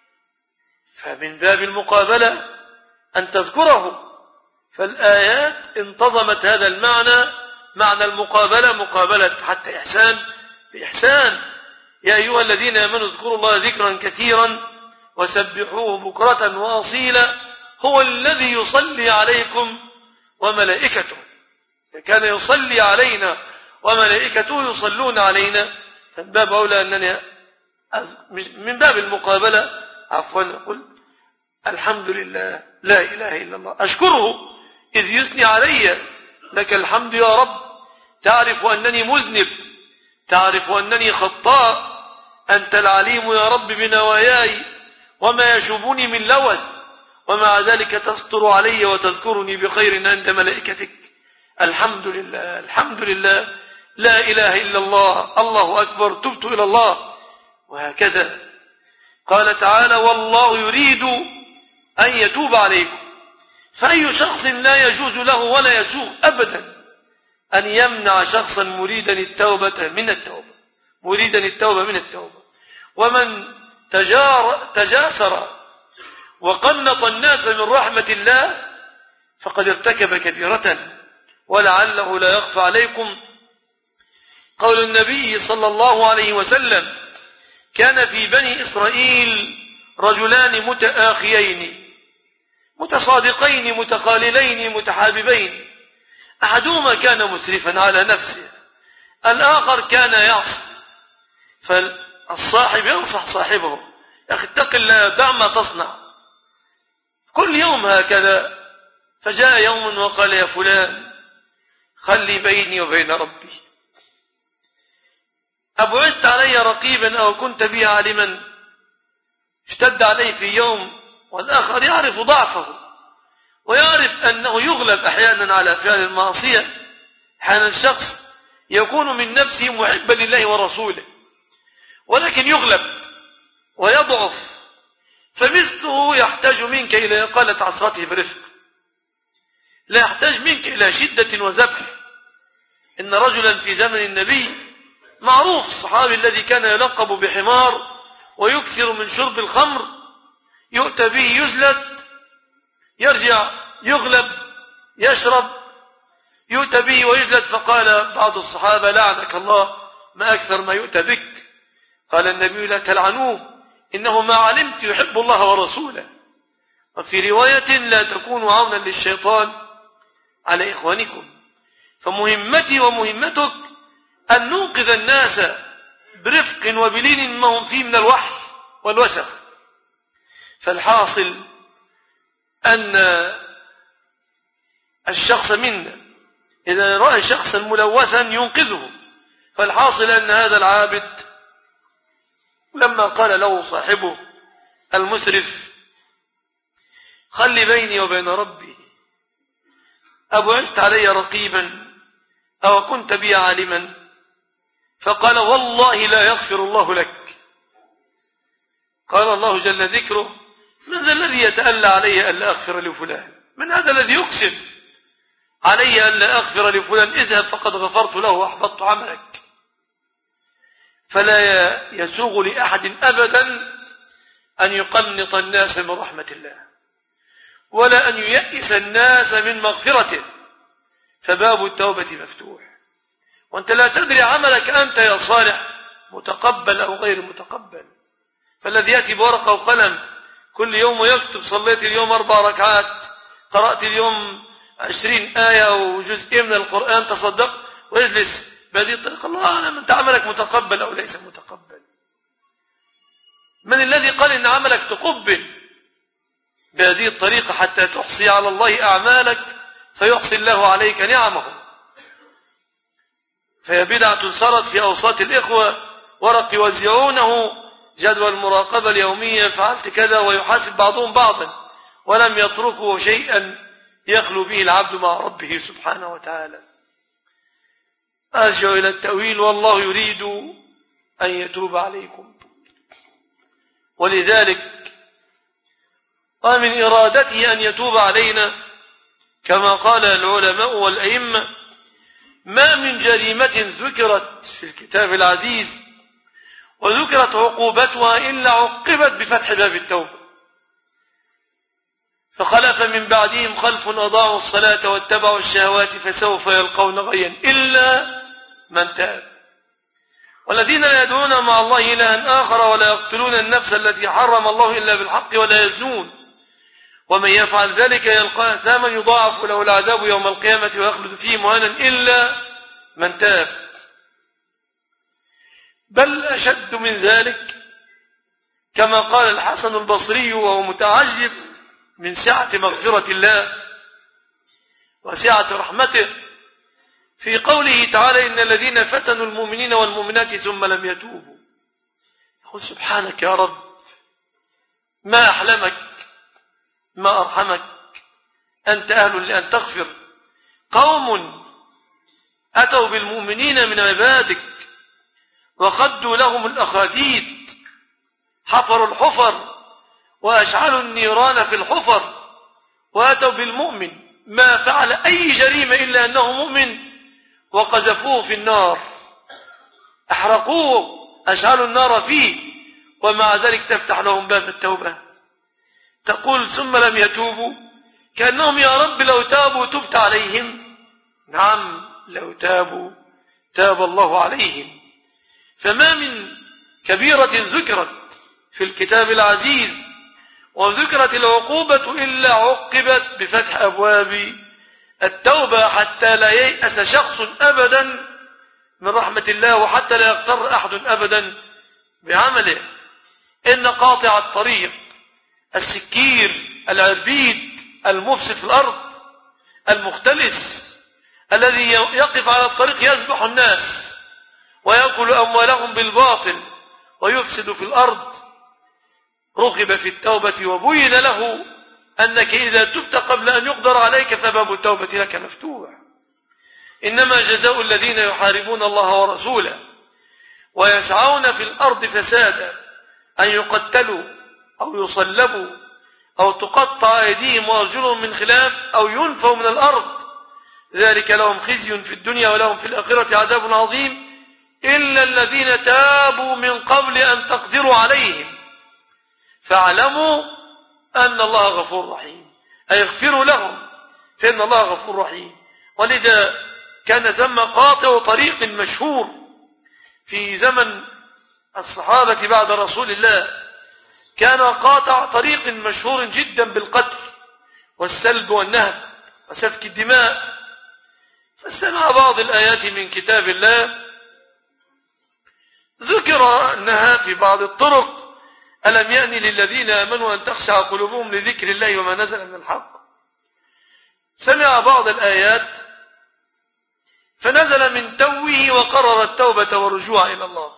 فمن باب المقابلة أن تذكره. فالآيات انتظمت هذا المعنى، معنى المقابلة، مقابلة حتى إحسان بإحسان. يا أيها الذين آمنوا اذكروا الله ذكرا كثيرا وسبحوه بكرة وأصيلا هو الذي يصلي عليكم وملائكته. كان يصلي علينا وملائكته يصلون علينا، فمن باب أولى أنني من باب المقابلة عفوا أقول الحمد لله لا إله إلا الله، أشكره إذ يثني علي، لك الحمد يا رب، تعرف أنني مذنب، تعرف أنني خطاء، أنت العليم يا رب بنواياي وما يشوبني من لوث، ومع ذلك تستر علي وتذكرني بخير عند ملائكتك. الحمد لله الحمد لله، لا إله إلا الله، الله أكبر، تبت إلى الله، وهكذا. قال تعالى: والله يريد أن يتوب عليكم. فأي شخص لا يجوز له ولا يسوغ أبدا أن يمنع شخصا مريدا التوبة من التوبة. ومن تجاسر وقنط الناس من رحمة الله فقد ارتكب كبيرة. ولعله لا يخفى عليكم قول النبي صلى الله عليه وسلم: كان في بني إسرائيل رجلان متآخيين متصادقين متخاللين متحاببين، أحدهما كان مسرفا على نفسه، الآخر كان يعصي. فالصاحب ينصح صاحبه: يا أخي اتق الله، دع ما تصنع، كل يوم هكذا. فجاء يوم وقال: يا فلان، خلي بيني وبين ربي، أبعثت علي رقيبا أو كنت بي عالما. اشتد عليه في يوم، والآخر يعرف ضعفه ويعرف أنه يغلب أحيانا على فعل المعصية. أحيانا الشخص يكون من نفسه محبا لله ورسوله، ولكن يغلب ويضعف، فمثله يحتاج منك إلى إقالة عصرته برفق، لا يحتاج منك إلى شدة وذبح. إن رجلا في زمن النبي معروف، الصحابي الذي كان يلقب بحمار ويكثر من شرب الخمر، يؤتى به يجلد، يرجع يغلب يشرب، يؤتى به ويجلد. فقال بعض الصحابة: لعنك الله، ما أكثر ما يؤتى بك. قال النبي: لا تلعنوه، إنه ما علمت يحب الله ورسوله. وفي رواية: لا تكونوا عونا للشيطان على إخوانكم. فمهمتي ومهمتك أن ننقذ الناس برفق وبلين ما هم فيه من الوحي والوسخ. فالحاصل أن الشخص منا إذا رأى شخصا ملوثا ينقذه. فالحاصل أن هذا العابد لما قال له صاحبه المسرف: خلي بيني وبين ربي، أبعثت علي رقيبا أو كنت بي عالما؟ فقال: والله لا يغفر الله لك. قال الله جل ذكره: من ذا الذي يتألى علي ألا أغفر لفلان؟ من هذا الذي يقسم علي ألا أغفر لفلان؟ اذهب فقد غفرت له وأحبطت عملك. فلا يسوغ لأحد أبدا أن يقنط الناس من رحمة الله، ولا أن ييأس الناس من مغفرته، فباب التوبة مفتوح. وأنت لا تدري عملك أنت يا صالح متقبل أو غير متقبل. فالذي يأتي بورقة وقلم كل يوم ويكتب: صليت اليوم 4 ركعات، قرأت اليوم 20 آية أو جزء من القرآن، تصدق، ويجلس بهذه الطريقة، الله أعلم أنت عملك متقبل أو ليس متقبل. من الذي قال إن عملك تقبل بهذه الطريقة حتى تحصي على الله أعمالك فيحصي الله عليك نعمه؟ فهي بدعة صارت في أوساط الإخوة، ورق يوزعونه، جدول المراقبة اليومية، فعلت كذا، ويحاسب بعضهم بعضا، ولم يتركوا شيئا يخلو به العبد مع ربه سبحانه وتعالى. أرجع إلى التأويل: والله يريد أن يتوب عليكم. ولذلك ومن إرادته أن يتوب علينا كما قال العلماء والأئمة: ما من جريمة ذكرت في الكتاب العزيز وذكرت عقوبتها إلا عقبت بفتح باب التوبة. فخلف من بعدهم خلف أضاعوا الصلاة واتبعوا الشهوات فسوف يلقون غيا إلا من تاب. والذين لا يدعون مع الله إلها آخر ولا يقتلون النفس التي حرم الله إلا بالحق ولا يزنون ومن يفعل ذلك يلقى أثاما يضاعف له العذاب يوم القيامة ويخلد فيه مهانا إلا من تاب. بل أشد من ذلك كما قال الحسن البصري وهو متعجب من سعة مغفرة الله وسعة رحمته في قوله تعالى: إن الذين فتنوا المؤمنين والمؤمنات ثم لم يتوبوا. يقول: سبحانك يا رب، ما أحلمك، ما أرحمك، أنت أهل لأن تغفر. قوم أتوا بالمؤمنين من عبادك وخدوا لهم الأخاديد، حفروا الحفر وأشعلوا النيران في الحفر، وأتوا بالمؤمن ما فعل أي جريمة إلا أنه مؤمن وقذفوه في النار، أحرقوه، أشعلوا النار فيه، ومع ذلك تفتح لهم باب التوبة. تقول ثم لم يتوبوا، كأنهم يا رب لو تابوا تبت عليهم. نعم لو تابوا تاب الله عليهم. فما من كبيرة ذكرت في الكتاب العزيز وذكرت العقوبة إلا عقبت بفتح أبواب التوبة، حتى لا ييأس شخص أبدا من رحمة الله، وحتى لا يغتر أحد أبدا بعمله. إن قاطع الطريق، السكير، العربيد، المفسد في الأرض، المختلس الذي يقف على الطريق يذبح الناس ويأكل أموالهم بالباطل ويفسد في الأرض، رغب في التوبة وبين له أنك إذا تبت قبل أن يقدر عليك فباب التوبة لك مفتوح. إنما جزاء الذين يحاربون الله ورسوله ويسعون في الأرض فسادا أن يقتلوا أو يصلبوا أو تقطع أيديهم وأرجلهم من خلاف أو ينفوا من الأرض، ذلك لهم خزي في الدنيا ولهم في الآخرة عذاب عظيم، إلا الذين تابوا من قبل أن تقدروا عليهم فاعلموا أن الله غفور رحيم، أي اغفروا لهم فإن الله غفور رحيم. ولذا كان ثم قاطع طريق مشهور في زمن الصحابة بعد رسول الله، كان قاطع طريق مشهور جدا بالقتل والسلب والنهب وسفك الدماء. فاستمع بعض الآيات من كتاب الله ذكر أنها في بعض الطرق ألم يأن للذين آمنوا أن تخشع قلوبهم لذكر الله وما نزل من الحق. سمع بعض الآيات فنزل من توه وقرر التوبة والرجوع إلى الله،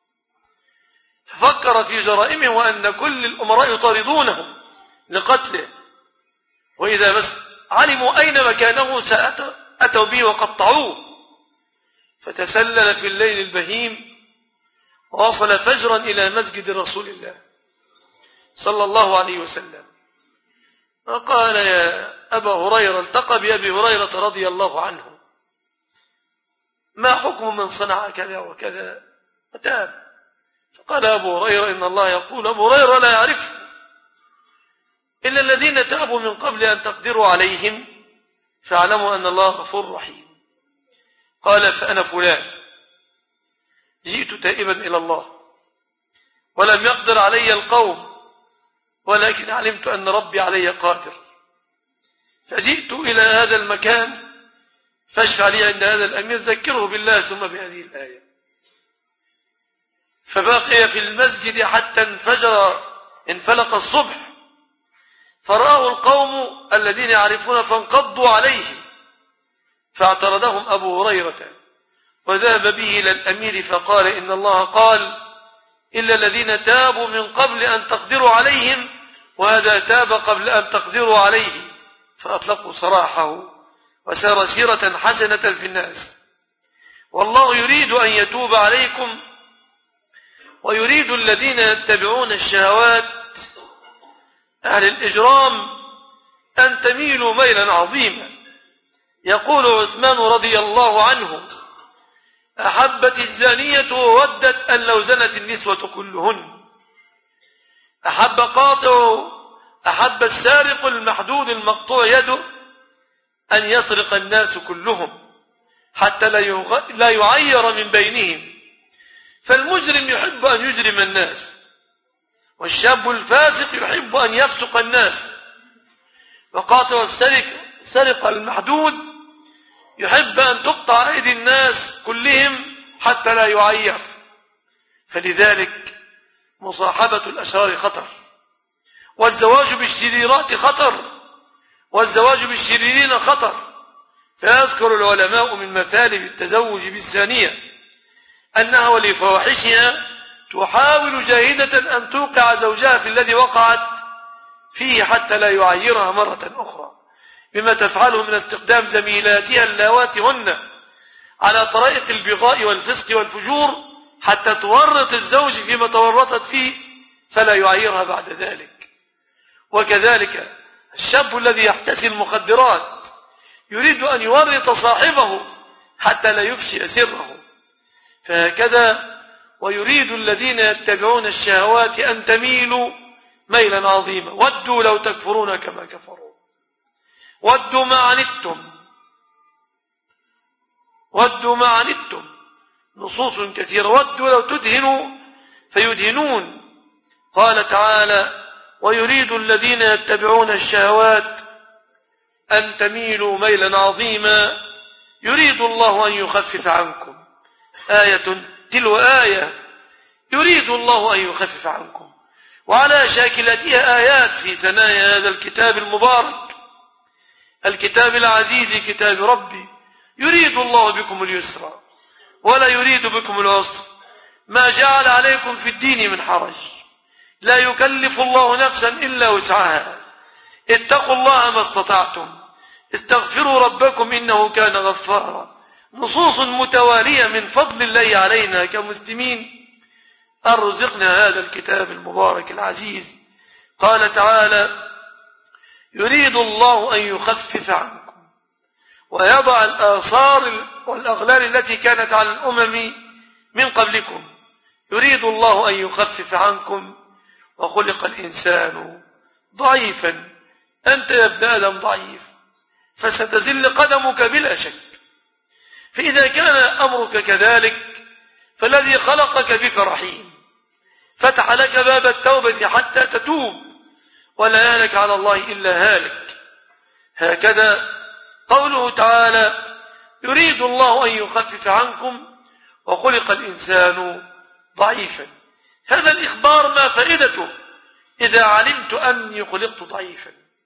ففكر في جرائمه وأن كل الأمراء يطاردونه لقتله، وإذا بس علموا أين مكانه سأتوا به وقطعوه. فتسلل في الليل البهيم ووصل فجرا إلى مسجد رسول الله صلى الله عليه وسلم، فقال يا أبا هريرة، التقى بأبي هريرة رضي الله عنه، ما حكم من صنع كذا وكذا؟ فتاب. فقال أبو هريرة إن الله يقول، أبو هريرة لا يعرفه إلا الذين تابوا من قبل أن تقدروا عليهم فاعلموا أن الله غفور رحيم. قال فأنا فلان جئت تائبا إلى الله ولم يقدر علي القوم، ولكن علمت أن ربي علي قادر، فجئت إلى هذا المكان فاشفع لي عند هذا الأمير، ذكره بالله ثم بهذه الآية. فبقي في المسجد حتى انفلق الصبح، فرآه القوم الذين يعرفون فانقضوا عليه، فاعترضهم أبو هريرة وذهب به إلى الأمير فقال إن الله قال إلا الذين تابوا من قبل أن تقدروا عليهم، وهذا تاب قبل أن تقدروا عليه، فأطلقوا سراحه وسار سيرة حسنة في الناس. والله يريد أن يتوب عليكم ويريد الذين يتبعون الشهوات أهل الإجرام أن تميلوا ميلا عظيما. يقول عثمان رضي الله عنه أحبت الزانية وودت أن لو زنت النسوة كلهن، أحب السارق المحدود المقطوع يده أن يسرق الناس كلهم حتى لا يعير من بينهم، فالمجرم يحب أن يجرم الناس، والشاب الفاسق يحب أن يفسق الناس، وقاطع السرقة المحدود يحب أن تقطع أيدي الناس كلهم حتى لا يعير. فلذلك مصاحبة الأشرار خطر، والزواج بالشريرات خطر، والزواج بالشريرين خطر. فيذكر العلماء من مثالب التزوج بالزانية أنها ولفواحشها تحاول جاهدة أن توقع زوجها في الذي وقعت فيه حتى لا يعيرها مرة أخرى، بما تفعله من استخدام زميلاتها اللواتي هن على طريقة البغاء والفسق والفجور حتى تورط الزوج فيما تورطت فيه فلا يعيرها بعد ذلك. وكذلك الشاب الذي يحتسي المخدرات يريد أن يورط صاحبه حتى لا يفشي سره. فهكذا ويريد الذين يتبعون الشهوات أن تميلوا ميلا عظيما ودوا لو تكفرون كما كفروا ودوا ما عنتم نصوص كثيرة ودوا لو تدهنوا فيدهنون. قال تعالى ويريد الذين يتبعون الشهوات أن تميلوا ميلا عظيما يريد الله أن يخفف عنكم. آية تلو آية يريد الله أن يخفف عنكم. وعلى شاكلتها آيات في ثنايا هذا الكتاب المبارك الكتاب العزيز كتاب ربي. يريد الله بكم اليسر ولا يريد بكم العسر ما جعل عليكم في الدين من حرج لا يكلف الله نفسا إلا وسعها اتقوا الله ما استطعتم استغفروا ربكم إنه كان غفارا. نصوص متوالية من فضل الله علينا كمسلمين أن رزقنا هذا الكتاب المبارك العزيز. قال تعالى يريد الله أن يخفف عنكم ويضع الآثار والأغلال التي كانت على الأمم من قبلكم. يريد الله أن يخفف عنكم وخلق الإنسان ضعيفا. أنت يا ابن آدم ضعيف فستزل قدمك بلا شك. فإذا كان أمرك كذلك فالذي خلقك بك رحيم فتح لك باب التوبة حتى تتوب ولا يهلك على الله إلا هالك. هكذا قوله تعالى يريد الله أن يخفف عنكم وخلق الإنسان ضعيفا. هذا الإخبار ما فائدته إذا علمت أني خلقت ضعيفا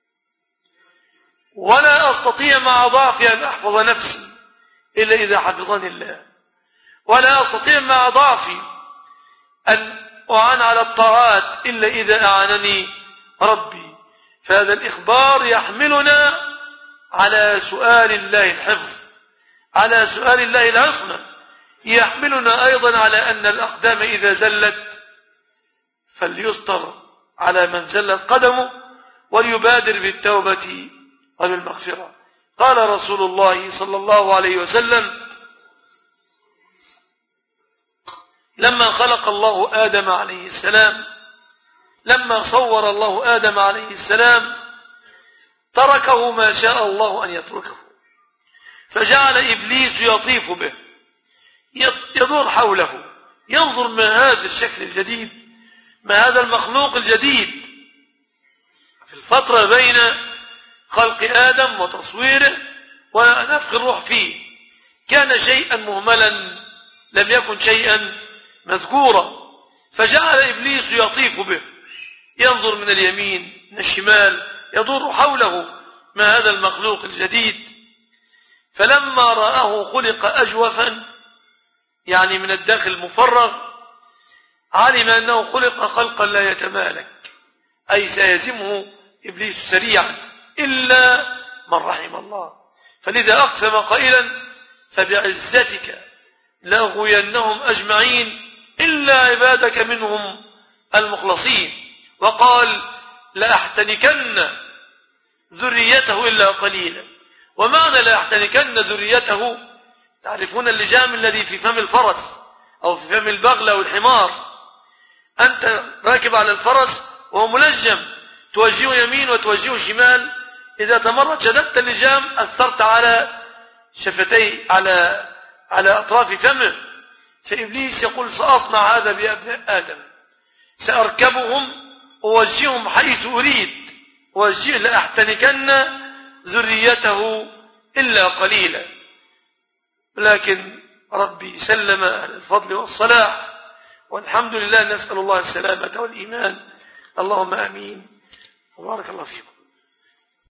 ولا أستطيع مع ضعفي أن أحفظ نفسي إلا إذا حفظني الله ولا أستطيع مع ضعفي أن أعان على الطاعات إلا إذا أعانني ربي. فهذا الإخبار يحملنا على سؤال الله الحفظ على سؤال الله العصمة. يحملنا أيضا على أن الأقدام إذا زلت فليستر على من زلت قدمه وليبادر بالتوبة وبالمغفرة. قال رسول الله صلى الله عليه وسلم لما خلق الله آدم عليه السلام لما صور الله آدم عليه السلام تركه ما شاء الله أن يتركه فجعل إبليس يطيف به يدور حوله ينظر ما هذا الشكل الجديد ما هذا المخلوق الجديد. في الفترة بين خلق آدم وتصويره ونفخ الروح فيه كان شيئا مهملا لم يكن شيئا مذكورا فجعل إبليس يطيف به ينظر من اليمين من الشمال يدور حوله ما هذا المخلوق الجديد. فلما رآه خلق أجوفا يعني من الداخل مفرغ علم أنه خلق خلقا لا يتمالك أي سيزمه إبليس سريعا إلا من رحم الله. فلذا أقسم قائلا فبعزتك لأغوينهم أجمعين إلا عبادك منهم المخلصين. وقال لأحتنكن ذريته إلا قليلا. ومعنى لأحتنكن ذريته تعرفون اللجام الذي في فم الفرس أو في فم البغل أو الحمار أنت راكب على الفرس وهو ملجم توجهه يمين وتوجهه شمال إذا تمرت شددت اللجام أثرت على شفتيه على أطراف فمه. فإبليس يقول سأصنع هذا بأبناء آدم سأركبهم ووجههم حيث أريد ووجه لأحتنكن ذريته إلا قليلا. لكن ربي سلم أهل الفضل والصلاح والحمد لله. نسأل الله السلامة والإيمان. اللهم آمين وبارك الله فيكم.